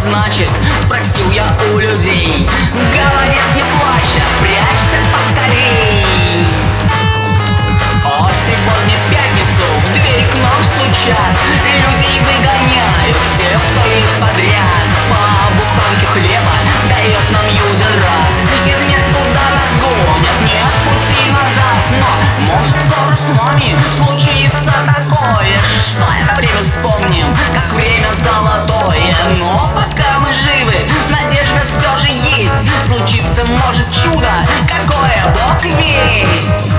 значит? Спросил я у людей. Говорят, не плачь, а прячься поскорей. А сегодня в пятницу в дверь к нам стучат. Людей выгоняют всех, кто есть подряд. По буханке хлеба дает нам юдерат. Из мест, куда нас гонят, нет пути назад. Но может скоро с нами случится такое, что это время вспомним, как время золотое. Но пока мы живы, надежда все же есть. Случится может чудо, какое Бог весть.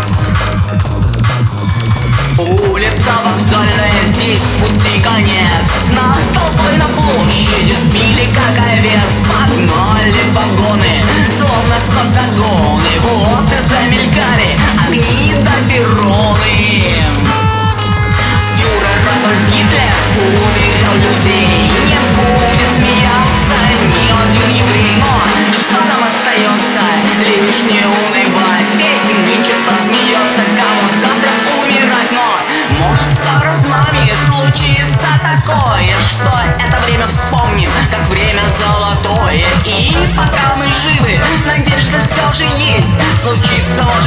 Улица вокзальная, здесь пути конец. Нас толпой на площади сбили, как овец. Погнали вагоны, словно сквозь загоны. Вот и замелькали огни до перроны. Фюрер Адольф Гитлер уверял людей: не будет смеяться ни один еврей. Но что нам остается? Лишь не унывать, ведь нынче-то смеется, кому завтра умирать. Но может скоро с нами случится такое, что это время вспомним, как время золотое. И пока мы живы, надежда все же есть. Случится